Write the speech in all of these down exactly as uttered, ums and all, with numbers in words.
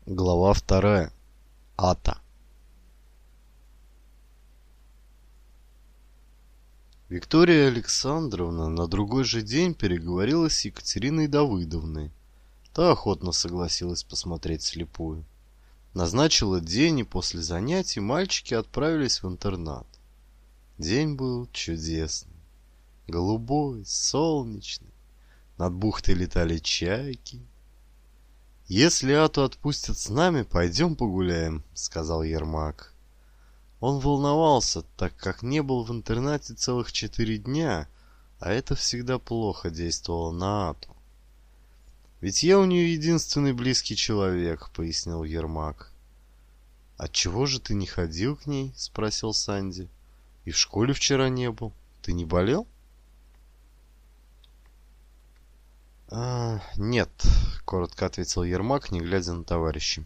Глава вторая. Ата. Виктория Александровна на другой же день переговорила с Екатериной Давыдовной. Та охотно согласилась посмотреть слепую. Назначила день, и после занятий мальчики отправились в интернат. День был чудесный. Голубой, солнечный. Над бухтой летали чайки. «Если Ату отпустят с нами, пойдем погуляем», — сказал Ермак. Он волновался, так как не был в интернате целых четыре дня, а это всегда плохо действовало на Ату. «Ведь я у нее единственный близкий человек», — пояснил Ермак. «Отчего же ты не ходил к ней?» — спросил Санди. «И в школе вчера не был. Ты не болел?» «А, нет», — коротко ответил Ермак, не глядя на товарища.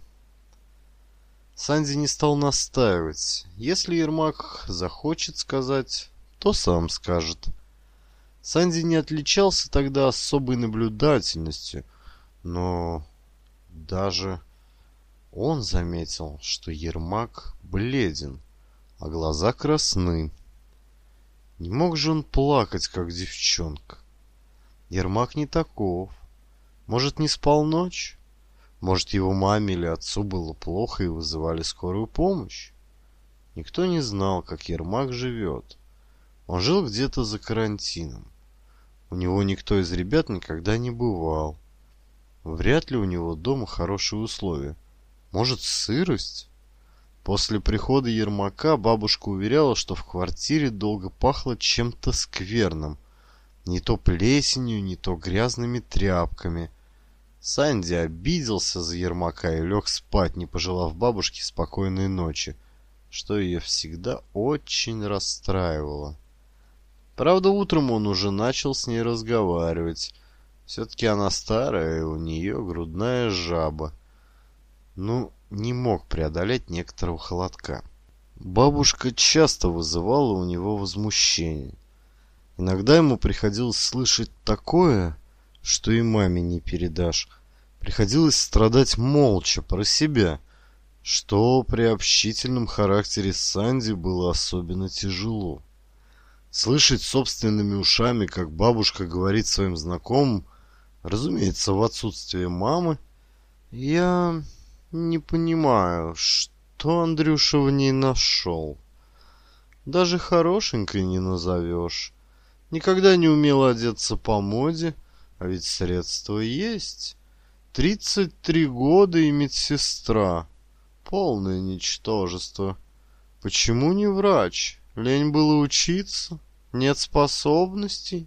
Санди не стал настаивать. Если Ермак захочет сказать, то сам скажет. Санди не отличался тогда особой наблюдательностью, но даже он заметил, что Ермак бледен, а глаза красны. Не мог же он плакать, как девчонка. Ермак не таков. Может, не спал ночь? Может, его маме или отцу было плохо и вызывали скорую помощь? Никто не знал, как Ермак живет. Он жил где-то за карантином. У него никто из ребят никогда не бывал. Вряд ли у него дома хорошие условия. Может, сырость? После прихода Ермака бабушка уверяла, что в квартире долго пахло чем-то скверным. Не то плесенью, не то грязными тряпками. Санди обиделся за Ермака и лег спать, не пожелав бабушке спокойной ночи, что ее всегда очень расстраивало. Правда, утром он уже начал с ней разговаривать. Все-таки она старая, и у нее грудная жаба. Ну, не мог преодолеть некоторого холодка. Бабушка часто вызывала у него возмущение. Иногда ему приходилось слышать такое, что и маме не передашь. Приходилось страдать молча, про себя, что при общительном характере Санди было особенно тяжело. Слышать собственными ушами, как бабушка говорит своим знакомым, разумеется, в отсутствие мамы, «Я не понимаю, что Андрюша в ней нашел. Даже хорошенькой не назовешь. Никогда не умела одеться по моде, а ведь средства есть. Тридцать три года и медсестра. Полное ничтожество. Почему не врач? Лень было учиться? Нет способностей?»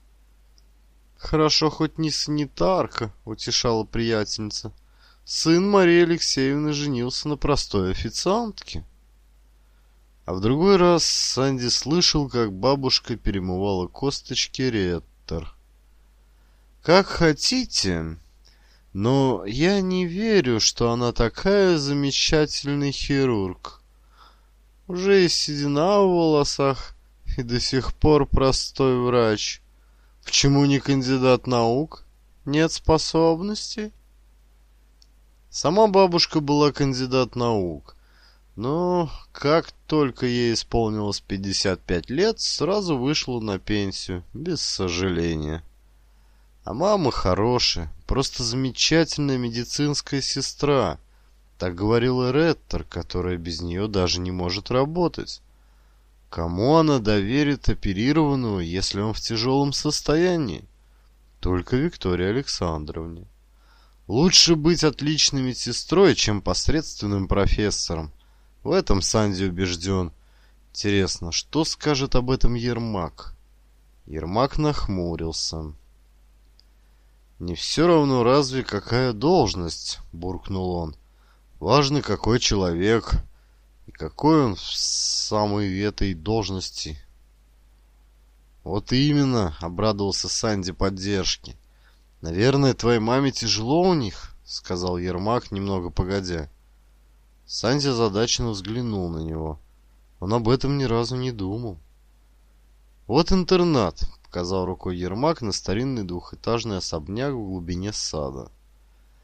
«Хорошо, хоть не санитарка», — утешала приятельница. «Сын Марии Алексеевны женился на простой официантке». А в другой раз Санди слышал, как бабушка перемывала косточки реттер. «Как хотите, но я не верю, что она такая замечательный хирург. Уже и седина в волосах, и до сих пор простой врач. Почему не кандидат наук? Нет способностей?» Сама бабушка была кандидат наук. Но как только ей исполнилось пятьдесят пять лет, сразу вышла на пенсию, без сожаления. А мама хорошая, просто замечательная медицинская сестра. Так говорила ректор, которая без нее даже не может работать. Кому она доверит оперированного, если он в тяжелом состоянии? Только Виктории Александровне. Лучше быть отличной медсестрой, чем посредственным профессором. В этом Санди убежден. Интересно, что скажет об этом Ермак? Ермак нахмурился. «Не все равно разве какая должность?» — буркнул он. «Важно, какой человек и какой он в самой этой должности». «Вот именно», — обрадовался Санди поддержке. «Наверное, твоей маме тяжело у них?» — сказал Ермак, немного погодя. Санди озадаченно взглянул на него. Он об этом ни разу не думал. «Вот интернат», — показал рукой Ермак на старинный двухэтажный особняк в глубине сада.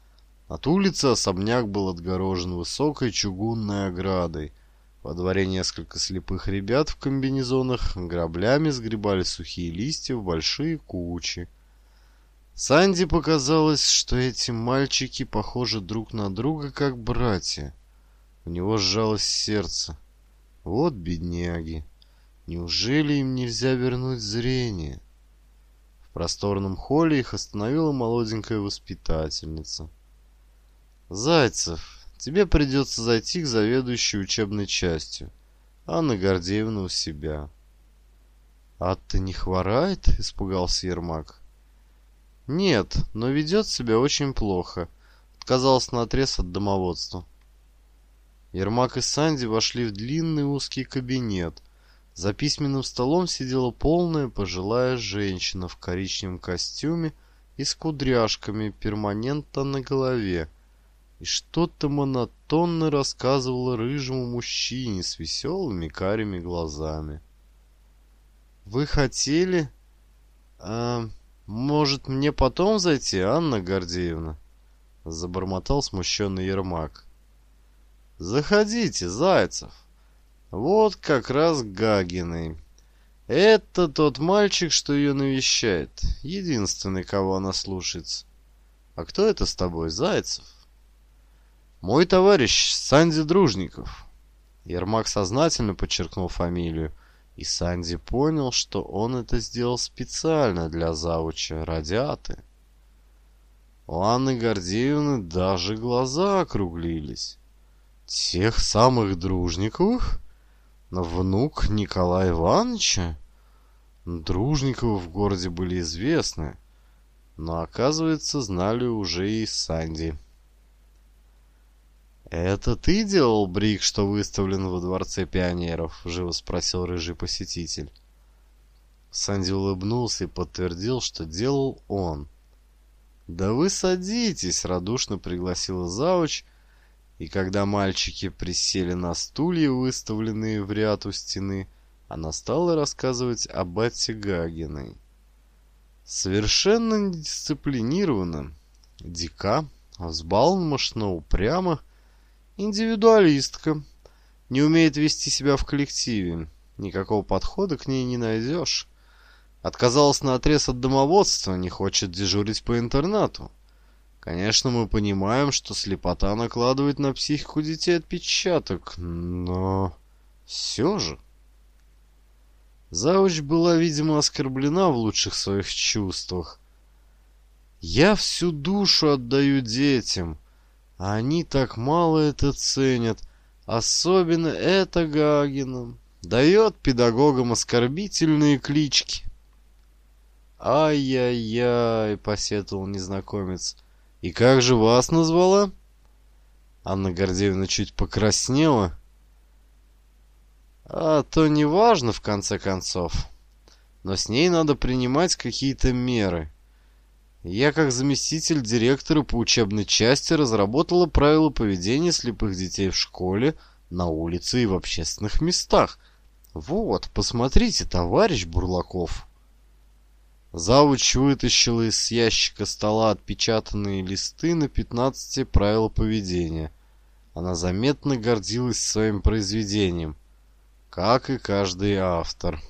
От улицы особняк был отгорожен высокой чугунной оградой. Во дворе несколько слепых ребят в комбинезонах граблями сгребали сухие листья в большие кучи. Санди показалось, что эти мальчики похожи друг на друга, как братья. У него сжалось сердце. Вот бедняги. Неужели им нельзя вернуть зрение? В просторном холле их остановила молоденькая воспитательница. «Зайцев, тебе придется зайти к заведующей учебной частью. Анна Гордеевна у себя». «А-то не хворает?» — испугался Ермак. «Нет, но ведет себя очень плохо. Отказался наотрез от домоводства». Ермак и Санди вошли в длинный узкий кабинет. За письменным столом сидела полная пожилая женщина в коричневом костюме и с кудряшками перманента на голове, и что-то монотонно рассказывала рыжему мужчине с веселыми карими глазами. «Вы хотели... А, может, мне потом зайти, Анна Гордеевна?» — забормотал смущенный Ермак. «Заходите, Зайцев. Вот как раз Гагиной. Это тот мальчик, что ее навещает. Единственный, кого она слушается. А кто это с тобой, Зайцев?» «Мой товарищ Санди Дружников». Ермак сознательно подчеркнул фамилию, и Санди понял, что он это сделал специально для завуча, ради Аты. У Анны Гордеевны даже глаза округлились. «Тех самых Дружниковых? Внук Николая Ивановича?» Дружниковы в городе были известны, но, оказывается, знали уже и Санди. «Это ты делал брик, что выставлен во Дворце пионеров?» — живо спросил рыжий посетитель. Санди улыбнулся и подтвердил, что делал он. «Да вы садитесь!» — радушно пригласила завуч, и когда мальчики присели на стулья, выставленные в ряд у стены, она стала рассказывать об Ате Гагиной. Совершенно недисциплинированно, дика, взбалмошно, упрямо, индивидуалистка, не умеет вести себя в коллективе, никакого подхода к ней не найдешь. Отказалась наотрез от домоводства, не хочет дежурить по интернату. Конечно, мы понимаем, что слепота накладывает на психику детей отпечаток, но все же. Завуч была, видимо, оскорблена в лучших своих чувствах. «Я всю душу отдаю детям, а они так мало это ценят, особенно эта Гагина. Дает педагогам оскорбительные клички». «Ай-яй-яй», — посетовал незнакомец. «И как же вас назвала?» Анна Гордеевна чуть покраснела. «А то не важно, в конце концов. Но с ней надо принимать какие-то меры. Я, как заместитель директора по учебной части, разработала правила поведения слепых детей в школе, на улице и в общественных местах. Вот, посмотрите, товарищ Бурлаков». Завуч вытащила из ящика стола отпечатанные листы на пятнадцати правил поведения. Она заметно гордилась своим произведением, как и каждый автор.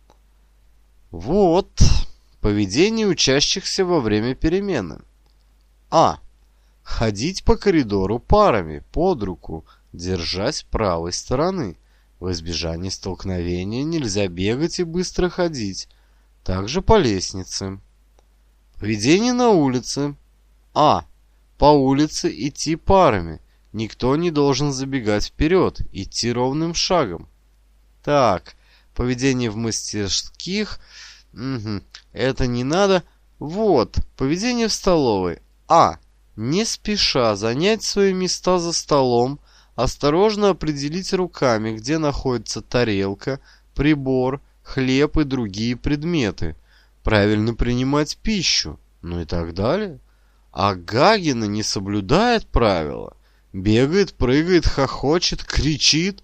Вот поведение учащихся во время перемены. А. Ходить по коридору парами, под руку, держась правой стороны. В избежание столкновения нельзя бегать и быстро ходить. Также по лестнице. Поведение на улице. А. По улице идти парами. Никто не должен забегать вперед, идти ровным шагом. Так, поведение в мастерских. Угу, это не надо. Вот, поведение в столовой. А. Не спеша занять свои места за столом, осторожно определить руками, где находится тарелка, прибор, хлеб и другие предметы, правильно принимать пищу, ну и так далее. А Гагина не соблюдает правила, бегает, прыгает, хохочет, кричит,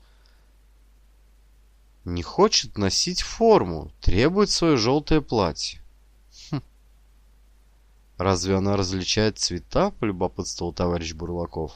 не хочет носить форму, требует свое желтое платье. Хм. Разве она различает цвета? Полюбопытствовал товарищ Бурлаков.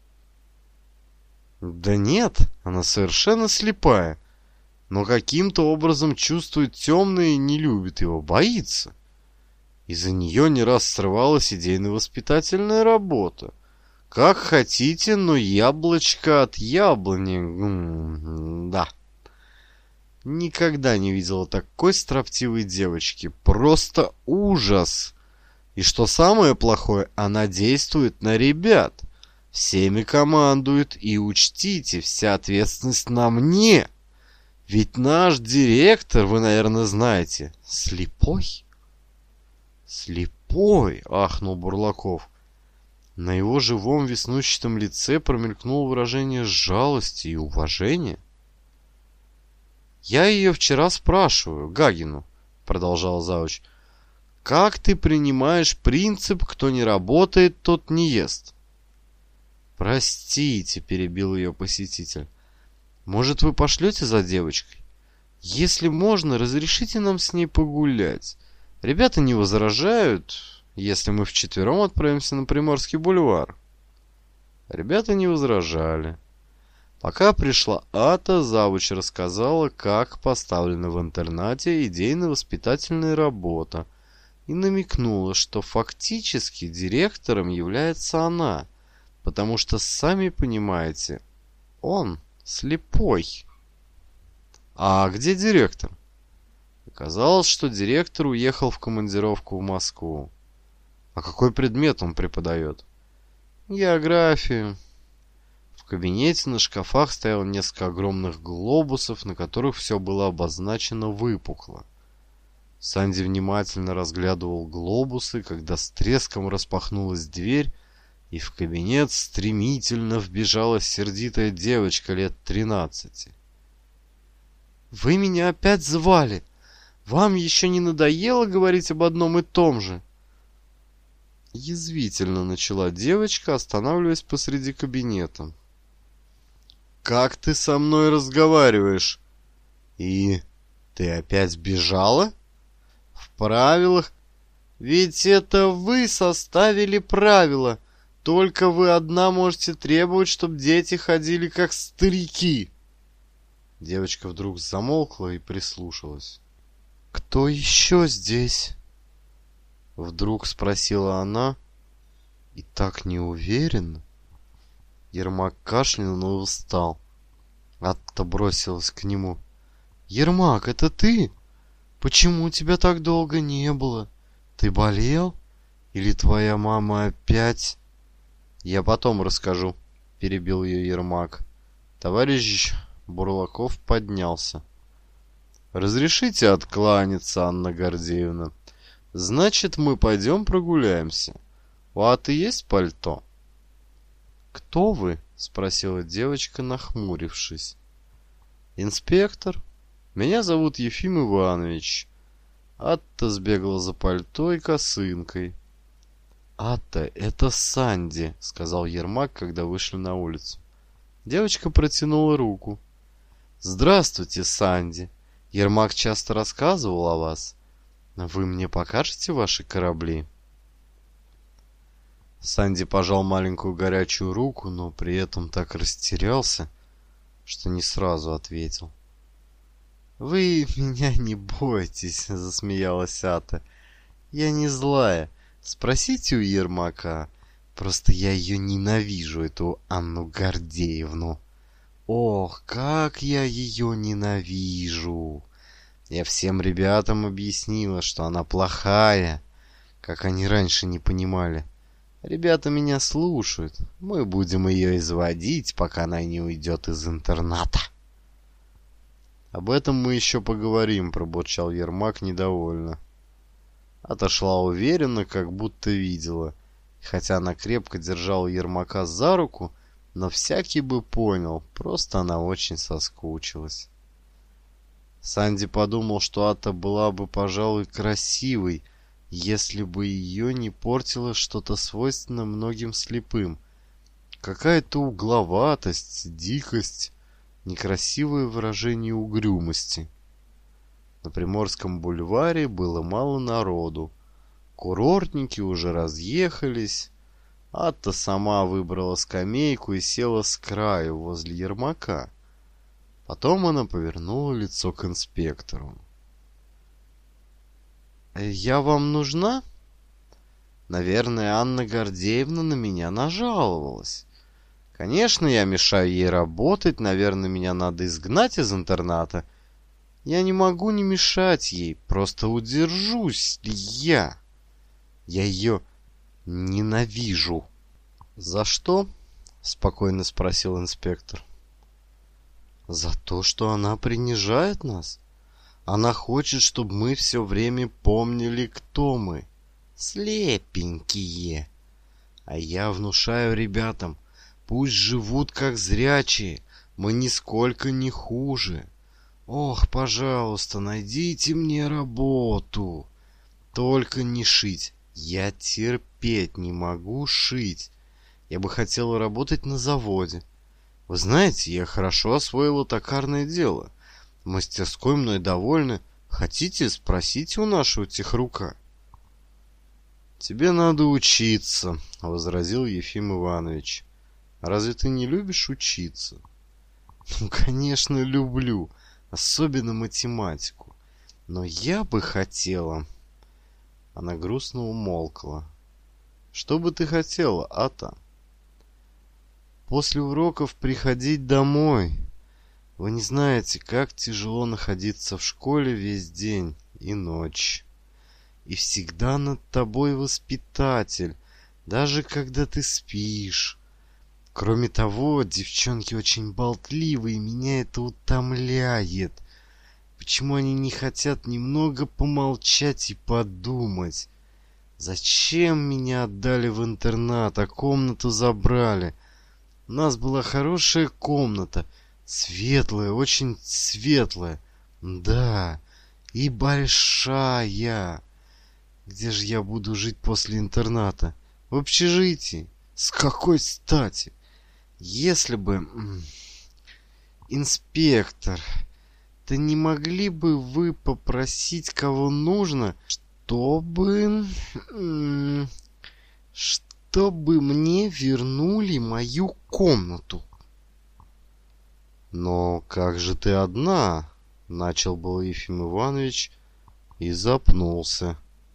Да нет, она совершенно слепая, но каким-то образом чувствует темное и не любит его, боится. Из-за нее не раз срывалась идейно-воспитательная работа. Как хотите, но яблочко от яблони... М-м, да. Никогда не видела такой строптивой девочки. Просто ужас. И что самое плохое, она действует на ребят. Всеми командует. И учтите, вся ответственность на мне. Ведь наш директор, вы, наверное, знаете, слепой. Слепой, ахнул Бурлаков. На его живом веснущатом лице промелькнуло выражение жалости и уважения. «Я ее вчера спрашиваю, Гагину», — продолжал завуч, — «как ты принимаешь принцип, кто не работает, тот не ест?» «Простите», — перебил ее посетитель, — «может, вы пошлете за девочкой? Если можно, разрешите нам с ней погулять. Ребята не возражают, если мы вчетвером отправимся на Приморский бульвар». Ребята не возражали. Пока пришла Ата, завуч рассказала, как поставлена в интернате идейно-воспитательная работа, и намекнула, что фактически директором является она, потому что, сами понимаете, он слепой. А где директор? Оказалось, что директор уехал в командировку в Москву. А какой предмет он преподает? Географию. В кабинете на шкафах стояло несколько огромных глобусов, на которых все было обозначено выпукло. Санди внимательно разглядывал глобусы, когда с треском распахнулась дверь, и в кабинет стремительно вбежала сердитая девочка лет тринадцати. «Вы меня опять звали? Вам еще не надоело говорить об одном и том же?» Язвительно начала девочка, останавливаясь посреди кабинета. «Как ты со мной разговариваешь? И ты опять бежала? В правилах? Ведь это вы составили правила. Только вы одна можете требовать, чтобы дети ходили как старики». Девочка вдруг замолкла и прислушалась. «Кто еще здесь?» Вдруг спросила она, и так неуверенно. Ермак кашлянул и встал. Атта бросилась к нему. «Ермак, это ты? Почему тебя так долго не было? Ты болел? Или твоя мама опять?» «Я потом расскажу», — перебил ее Ермак. Товарищ Бурлаков поднялся. «Разрешите откланяться, Анна Гордеевна? Значит, мы пойдем прогуляемся. У Аты есть пальто?» «Кто вы?» — спросила девочка, нахмурившись. «Инспектор. Меня зовут Ефим Иванович». Атта сбегала за пальто и косынкой. «Атта, это Санди», — сказал Ермак, когда вышли на улицу. Девочка протянула руку. «Здравствуйте, Санди. Ермак часто рассказывал о вас. Вы мне покажете ваши корабли?» Санди пожал маленькую горячую руку, но при этом так растерялся, что не сразу ответил. «Вы меня не бойтесь», — засмеялась Ата. «Я не злая. Спросите у Ермака. Просто я ее ненавижу, эту Анну Гордеевну. Ох, как я ее ненавижу! Я всем ребятам объяснила, что она плохая, как они раньше не понимали. Ребята меня слушают. Мы будем ее изводить, пока она не уйдет из интерната». «Об этом мы еще поговорим», — пробурчал Ермак недовольно. Отошла уверенно, как будто видела. Хотя она крепко держала Ермака за руку, но всякий бы понял, просто она очень соскучилась. Санди подумал, что Ата была бы, пожалуй, красивой, если бы ее не портило что-то свойственное многим слепым. Какая-то угловатость, дикость, некрасивое выражение угрюмости. На Приморском бульваре было мало народу. Курортники уже разъехались. Атта сама выбрала скамейку и села с краю возле Ермака. Потом она повернула лицо к инспектору. «Я вам нужна?» Наверное, Анна Гордеевна на меня нажаловалась. Конечно, я мешаю ей работать, наверное, меня надо изгнать из интерната. Я не могу не мешать ей, просто удержусь ли я? Я ее ненавижу. «За что?» — спокойно спросил инспектор. «За то, что она принижает нас. Она хочет, чтобы мы все время помнили, кто мы. Слепенькие. А я внушаю ребятам, пусть живут как зрячие, мы нисколько не хуже. Ох, пожалуйста, найдите мне работу. Только не шить. Я терпеть не могу шить. Я бы хотела работать на заводе. Вы знаете, я хорошо освоила токарное дело. В мастерской мной довольны. Хотите, спросите у нашего техрука». «Тебе надо учиться», — возразил Ефим Иванович. «Разве ты не любишь учиться?» «Ну, конечно, люблю, особенно математику. Но я бы хотела...» Она грустно умолкла. «Что бы ты хотела, Ата?» «После уроков приходить домой. Вы не знаете, как тяжело находиться в школе весь день и ночь. И всегда над тобой воспитатель, даже когда ты спишь. Кроме того, девчонки очень болтливые, меня это утомляет. Почему они не хотят немного помолчать и подумать? Зачем меня отдали в интернат, а комнату забрали? У нас была хорошая комната, светлая, очень светлая. Да, и большая. Где же я буду жить после интерната? В общежитии? С какой стати? Если бы... Инспектор, да не могли бы вы попросить, кого нужно, чтобы... чтобы мне вернули мою комнату? «Но как же ты одна?» — начал был Ефим Иванович и запнулся.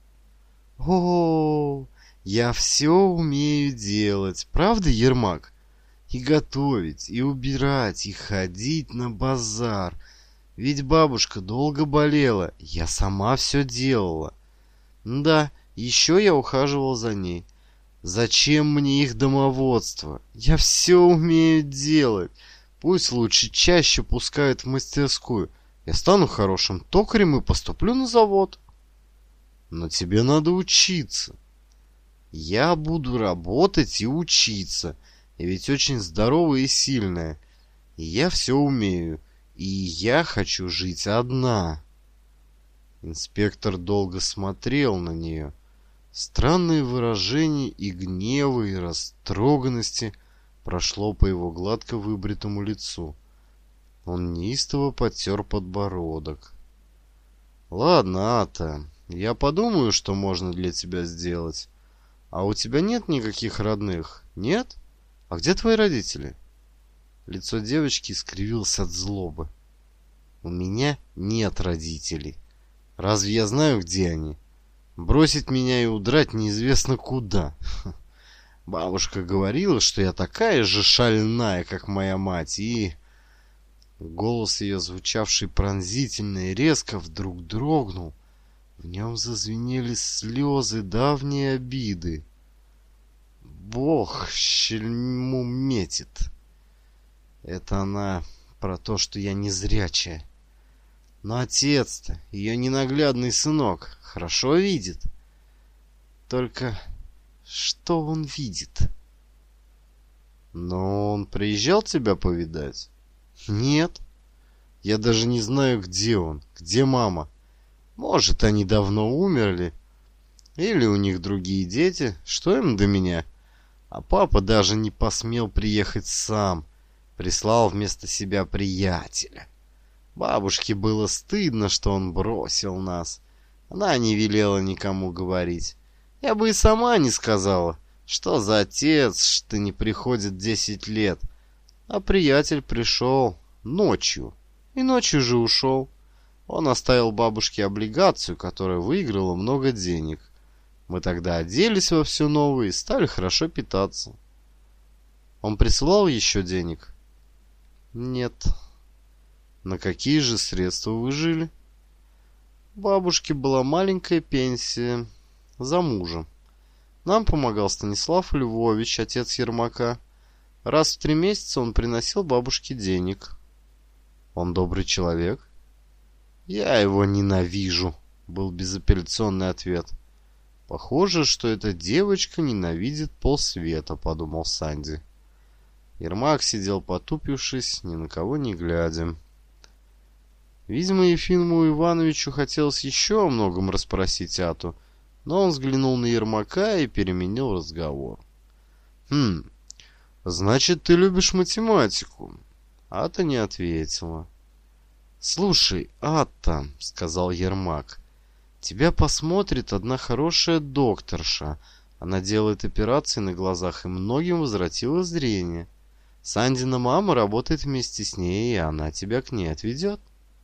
«О, я все умею делать, правда, Ермак? И готовить, и убирать, и ходить на базар. Ведь бабушка долго болела, я сама все делала. Да, еще я ухаживал за ней. Зачем мне их домоводство? Я все умею делать. Пусть лучше чаще пускают в мастерскую. Я стану хорошим токарем и поступлю на завод. Но тебе надо учиться». «Я буду работать и учиться. Я ведь очень здоровая и сильная. И я все умею. И я хочу жить одна». Инспектор долго смотрел на нее. Странное выражение и гнева, и растроганности прошло по его гладко выбритому лицу. Он неистово потер подбородок. «Ладно, Ата, я подумаю, что можно для тебя сделать. А у тебя нет никаких родных? Нет? А где твои родители?» Лицо девочки искривилось от злобы. «У меня нет родителей. Разве я знаю, где они? Бросить меня и удрать неизвестно куда. Бабушка говорила, что я такая же шальная, как моя мать, и...» Голос ее, звучавший пронзительно и резко, вдруг дрогнул. В нем зазвенели слезы давней обиды. «Бог щельму метит. Это она про то, что я незрячая. Но отец-то, ее ненаглядный сынок, хорошо видит. Только что он видит?» «Но он приезжал тебя повидать?» «Нет. Я даже не знаю, где он, где мама. Может, они давно умерли. Или у них другие дети. Что им до меня? А папа даже не посмел приехать сам. Прислал вместо себя приятеля. Бабушке было стыдно, что он бросил нас. Она не велела никому говорить. Я бы и сама не сказала, что за отец, что не приходит десять лет. А приятель пришел ночью, и ночью же ушел. Он оставил бабушке облигацию, которая выиграла много денег. Мы тогда оделись во все новое и стали хорошо питаться. Он присылал еще денег? Нет. На какие же средства вы жили? У бабушки была маленькая пенсия за мужем. Нам помогал Станислав Львович, отец Ермака. Раз в три месяца он приносил бабушке денег. Он добрый человек? Я его ненавижу, был безапелляционный ответ. Похоже, что эта девочка ненавидит полсвета, подумал Санди. Ермак сидел потупившись, ни на кого не глядя. Видимо, Ефиму Ивановичу хотелось еще о многом расспросить Ату, но он взглянул на Ермака и переменил разговор. «Хм, значит, ты любишь математику?» Ата не ответила. «Слушай, Ата, — сказал Ермак, — тебя посмотрит одна хорошая докторша. Она делает операции на глазах и многим возвратила зрение. Сандина мама работает вместе с ней, и она тебя к ней отведет».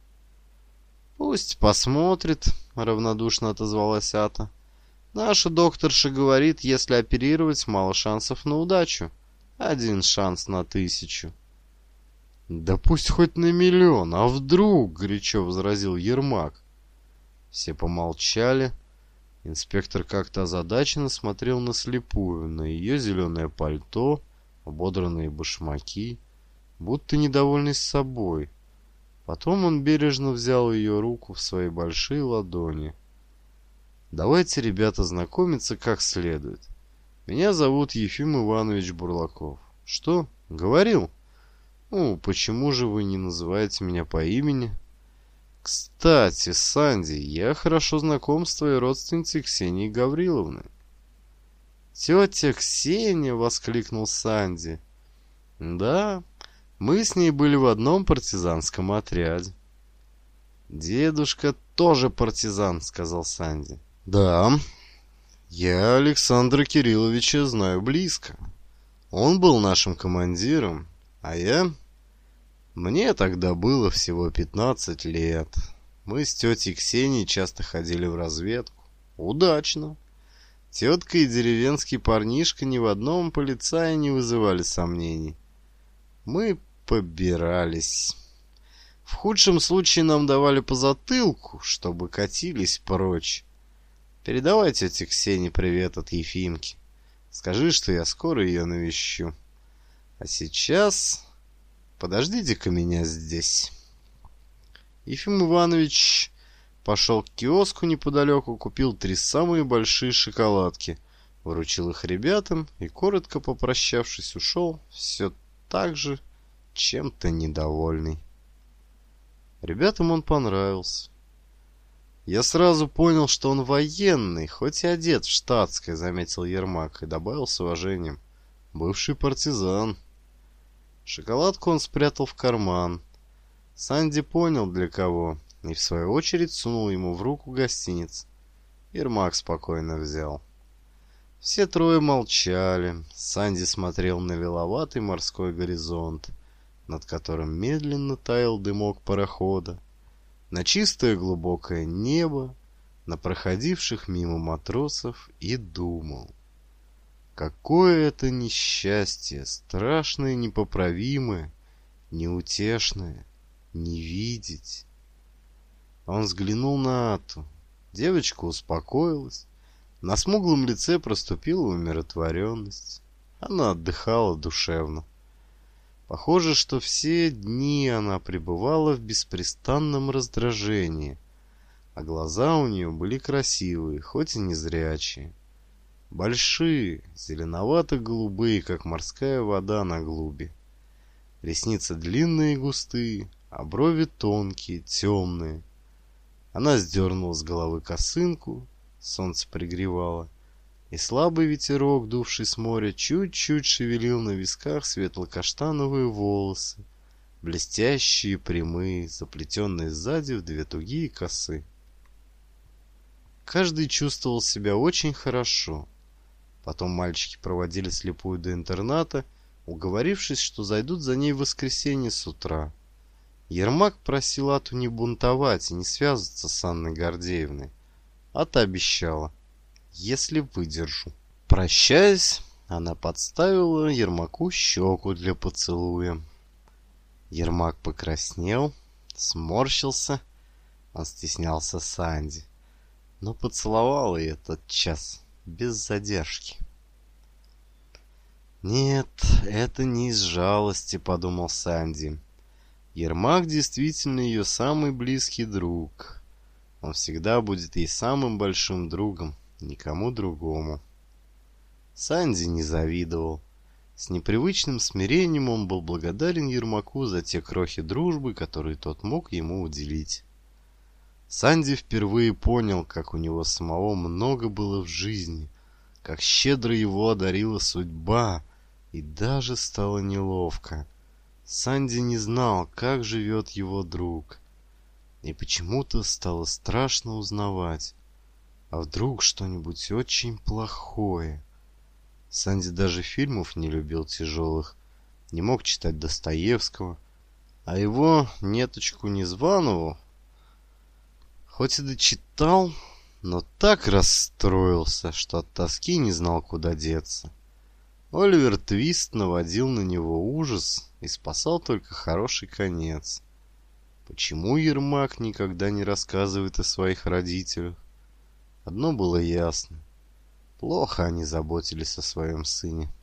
«Пусть посмотрит», — равнодушно отозвалась Ата. «Наша докторша говорит, если оперировать, мало шансов на удачу. Один шанс на тысячу». «Да пусть хоть на миллион, а вдруг?» — горячо возразил Ермак. Все помолчали. Инспектор как-то озадаченно смотрел на слепую, на ее зеленое пальто, ободранные башмаки, будто недовольный собой. Потом он бережно взял ее руку в свои большие ладони. «Давайте, ребята, знакомиться как следует. Меня зовут Ефим Иванович Бурлаков». «Что? Говорил?» «Ну, почему же вы не называете меня по имени?» «Кстати, Санди, я хорошо знаком с твоей родственницей Ксенией Гавриловной». «Тетя Ксения!» — воскликнул Санди. «Да, мы с ней были в одном партизанском отряде». «Дедушка тоже партизан», — сказал Санди. «Да, я Александра Кирилловича знаю близко. Он был нашим командиром, а я... Мне тогда было всего пятнадцать лет. Мы с тетей Ксенией часто ходили в разведку. Удачно. Тетка и деревенский парнишка ни в одном полицае не вызывали сомнений. Мы побирались. В худшем случае нам давали по затылку, чтобы катились прочь. Передавай тете Ксении привет от Ефимки. Скажи, что я скоро ее навещу. А сейчас... Подождите-ка меня здесь». Ефим Иванович пошел к киоску неподалеку, купил три самые большие шоколадки, вручил их ребятам и, коротко попрощавшись, ушел, все так же чем-то недовольный. Ребятам он понравился. «Я сразу понял, что он военный, хоть и одет в штатское», — заметил Ермак и добавил с уважением: «бывший партизан». Шоколадку он спрятал в карман. Санди понял, для кого, и в свою очередь сунул ему в руку гостиниц. Ермак спокойно взял. Все трое молчали. Санди смотрел на лиловатый морской горизонт, над которым медленно таял дымок парохода, на чистое глубокое небо, на проходивших мимо матросов, и думал: какое это несчастье, страшное, непоправимое, неутешное, не видеть. Он взглянул на Ату. Девочка успокоилась. На смуглом лице проступила умиротворенность. Она отдыхала душевно. Похоже, что все дни она пребывала в беспрестанном раздражении, а глаза у нее были красивые, хоть и незрячие. Большие, зеленовато-голубые, как морская вода на глубе. Ресницы длинные и густые, а брови тонкие, темные. Она сдернула с головы косынку, солнце пригревало, и слабый ветерок, дувший с моря, чуть-чуть шевелил на висках светло-каштановые волосы, блестящие, прямые, заплетенные сзади в две тугие косы. Каждый чувствовал себя очень хорошо. Потом мальчики проводили слепую до интерната, уговорившись, что зайдут за ней в воскресенье с утра. Ермак просил Ату не бунтовать и не связываться с Анной Гордеевной. Ата обещала: если выдержу. Прощаясь, она подставила Ермаку щеку для поцелуя. Ермак покраснел, сморщился. Он стеснялся Санди, но поцеловал ее тот час без задержки. «Нет, это не из жалости», — подумал Санди. «Ермак действительно ее самый близкий друг. Он всегда будет ей самым большим другом, никому другому». Санди не завидовал. С непривычным смирением он был благодарен Ермаку за те крохи дружбы, которые тот мог ему уделить. Санди впервые понял, как у него самого много было в жизни, как щедро его одарила судьба, и даже стало неловко. Санди не знал, как живет его друг, и почему-то стало страшно узнавать, а вдруг что-нибудь очень плохое. Санди даже фильмов не любил тяжелых, не мог читать Достоевского, а его Неточку Незванову хоть и дочитал, но так расстроился, что от тоски не знал, куда деться. Оливер Твист наводил на него ужас и спасал только хороший конец. Почему Ермак никогда не рассказывает о своих родителях? Одно было ясно: плохо они заботились о своем сыне.